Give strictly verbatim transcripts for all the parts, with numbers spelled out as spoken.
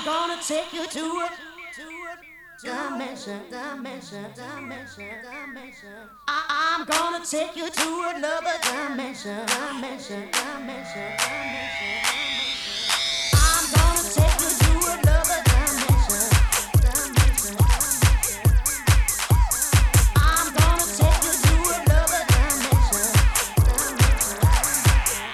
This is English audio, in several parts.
gonna take you to a dimension, dimension, dimension, dimension. I- I'm gonna take you to another dimension, dimension, dimension, dimension. I'm gonna take you to another dimension, dimension, dimension. I'm gonna take you to another dimension, dimension.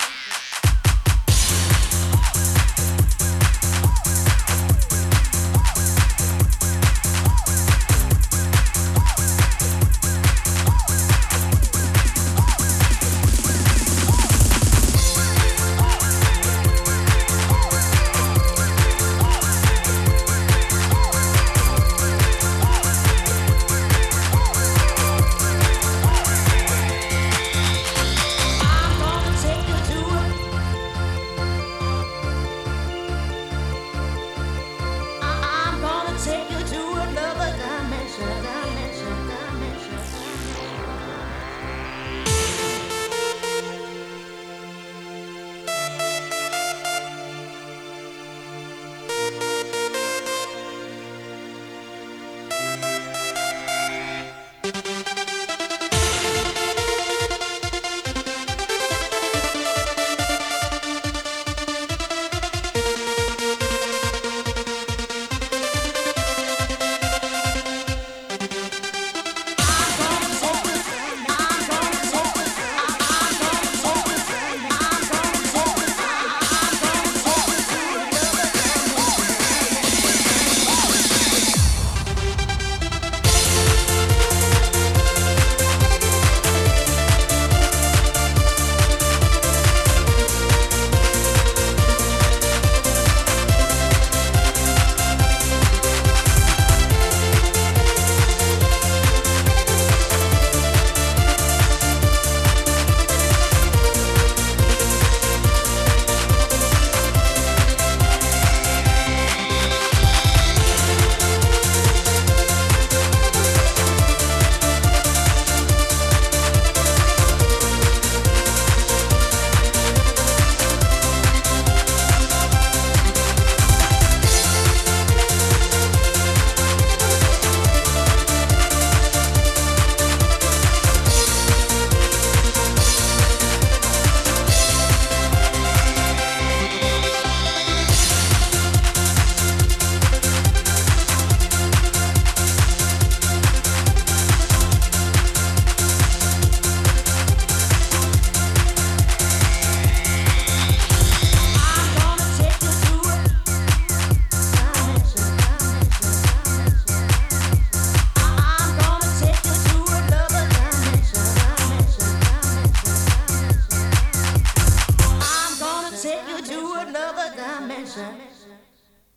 I'm gonna take you to another dimension, dimension, dimension, take you to another dimension.